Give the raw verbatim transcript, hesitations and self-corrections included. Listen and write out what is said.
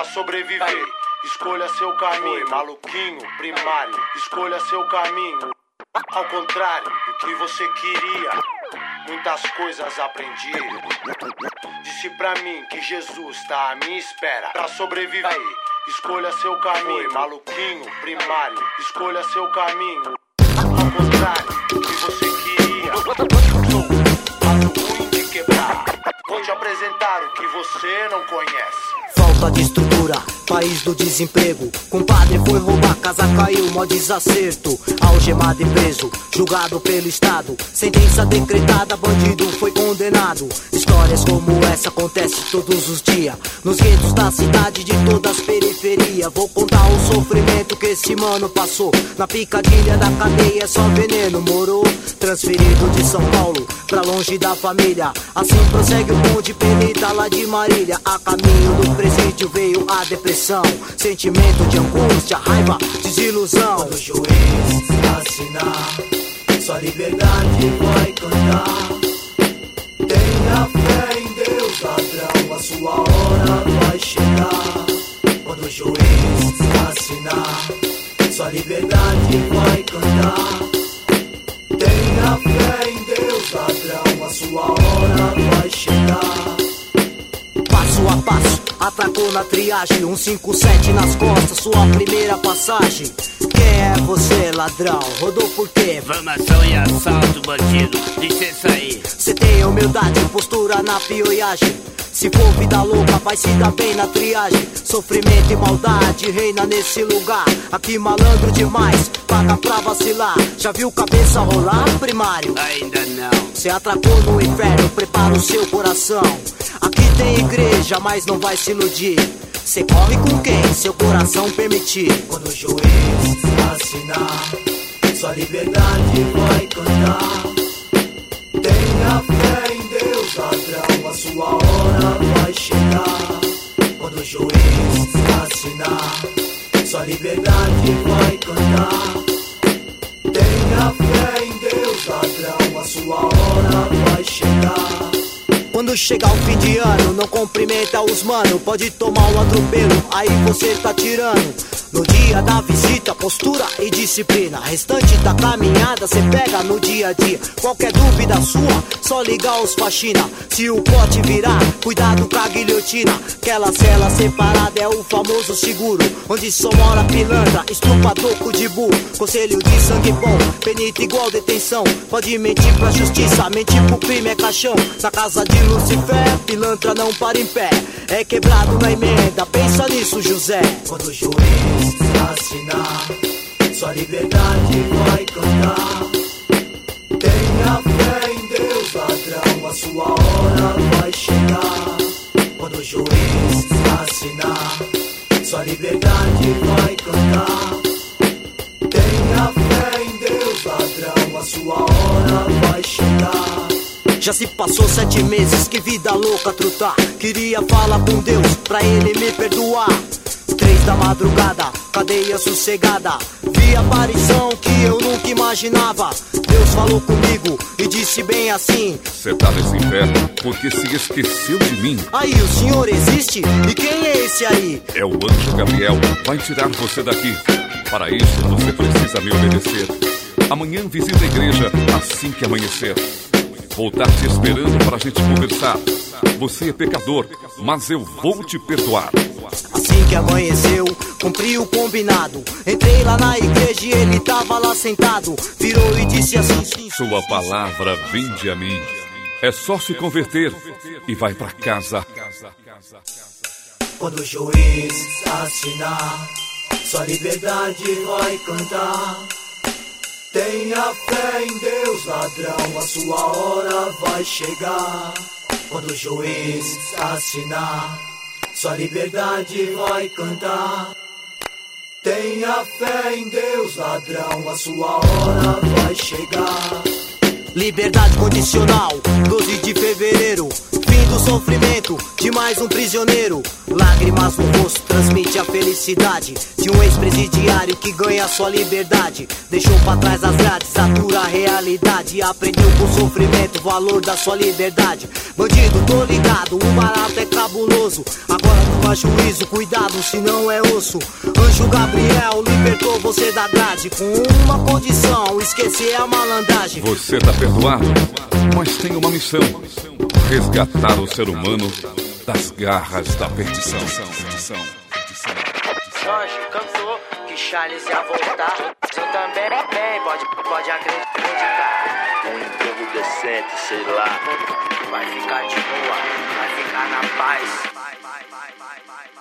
pra sobreviver. Escolha seu caminho, maluquinho, primário. Escolha seu caminho, ao contrário do que você queria. Muitas coisas aprendi. Disse pra mim que Jesus tá à minha espera pra sobreviver. Escolha seu caminho, maluquinho, primário. Escolha seu caminho, ao contrário do que você queria. Sou maluquinho de quebrar. Vou te apresentar o que você não conhece. Falta de estrutura, país do desemprego. Compadre foi roubar, casa caiu, mó desacerto. Algemado e preso, julgado pelo Estado. Sentença decretada, bandido foi condenado. Histórias como essa acontecem todos os dias nos guetos da cidade, de todas as periferias. Vou contar o sofrimento que esse mano passou. Na picadilha da cadeia só veneno morou. Transferido de São Paulo pra longe da família. Assim prossegue o bonde penita lá de Marília. A caminho do presídio veio a depressão. Sentimento de angústia, raiva, desilusão. Quando o juiz assinar, sua liberdade vai cantar. Tenha fé em Deus, ladrão, a sua hora vai chegar. Quando o juiz assinar, sua liberdade vai cantar. Tenha fé em Deus, ladrão, a sua hora vai chegar. Passo a passo, atracou na triagem, um cinco sete nas costas, sua primeira passagem. Quem é você, ladrão? Rodou por quê? Difamação e assalto, bandido, licença aí. Cê tem humildade, postura na pioiagem. Se for vida louca, vai se dar bem na triagem. Sofrimento e maldade reina nesse lugar. Aqui malandro demais, paga pra vacilar. Já viu cabeça rolar, primário? Ainda não. Cê atracou no inferno, prepara o seu coração. Aqui tem igreja, mas não vai se iludir. Cê corre com quem seu coração permitir. Quando o juiz assinar, sua liberdade vai cantar. Tenha fé em Deus, ladrão, a sua hora vai chegar. Quando o juiz assinar, sua liberdade vai cantar. Tenha fé em Deus, ladrão, a sua hora vai chegar. Quando chegar o fim de ano, não cumprimenta os mano. Pode tomar um atropelo, aí você tá tirando. No dia da visita, postura e disciplina. Restante da caminhada, cê pega no dia a dia. Qualquer dúvida sua, só ligar os faxina. Se o pote virar, cuidado com a guilhotina. Aquela cela separada é o famoso seguro, onde só mora pilantra, estrupador com de burro. Conselho de sangue bom, penita igual detenção. Pode mentir pra justiça, mentir pro crime é caixão. Na casa de Lucifer, pilantra não para em pé. É quebrado na emenda, pensa nisso, José. Quando o juiz assinar, sua liberdade vai cantar. Tenha fé em Deus, ladrão, a sua hora vai chegar. Quando o juiz assinar, sua liberdade vai cantar. Tenha fé em Deus, ladrão, a sua hora vai chegar. Já se passou sete meses, que vida louca trutar. Queria falar com Deus, pra ele me perdoar. Três da madrugada, cadeia sossegada. Vi a aparição que eu nunca imaginava. Deus falou comigo e disse bem assim: cê tá nesse inferno porque se esqueceu de mim. Aí, o senhor existe? E quem é esse aí? É o anjo Gabriel, vai tirar você daqui. Para isso você precisa me obedecer. Amanhã visita a igreja assim que amanhecer. Vou estar te esperando pra gente conversar. Você é pecador, mas eu vou te perdoar. Assim que amanheceu, cumpri o combinado. Entrei lá na igreja e ele tava lá sentado. Virou e disse assim: sua palavra vinde a mim. É só se converter e vai pra casa. Quando o juiz assinar, sua liberdade vai cantar. Tenha fé em Deus, ladrão, a sua hora vai chegar. Quando o juiz assinar, sua liberdade vai cantar. Tenha fé em Deus, ladrão, a sua hora vai chegar. Liberdade condicional, doze de fevereiro. Fim do sofrimento de mais um prisioneiro. Lágrimas no rosto transmite a felicidade de um ex-presidiário que ganha sua liberdade. Deixou pra trás as grades, a dura realidade, aprendeu com o sofrimento o valor da sua liberdade. Bandido, tô ligado, o barato é cabuloso. Agora toma juízo, cuidado, senão é osso. Anjo Gabriel libertou você da grade com uma condição, esquecer a malandragem. Você tá perdoado, mas tem uma missão: resgatar o ser humano das garras da perdição. Jorge cantou que Charles ia voltar. Você também, bem, pode, pode acreditar. Um emprego decente, sei lá. Vai ficar de boa, vai ficar na paz. Vai, vai, vai, vai, vai.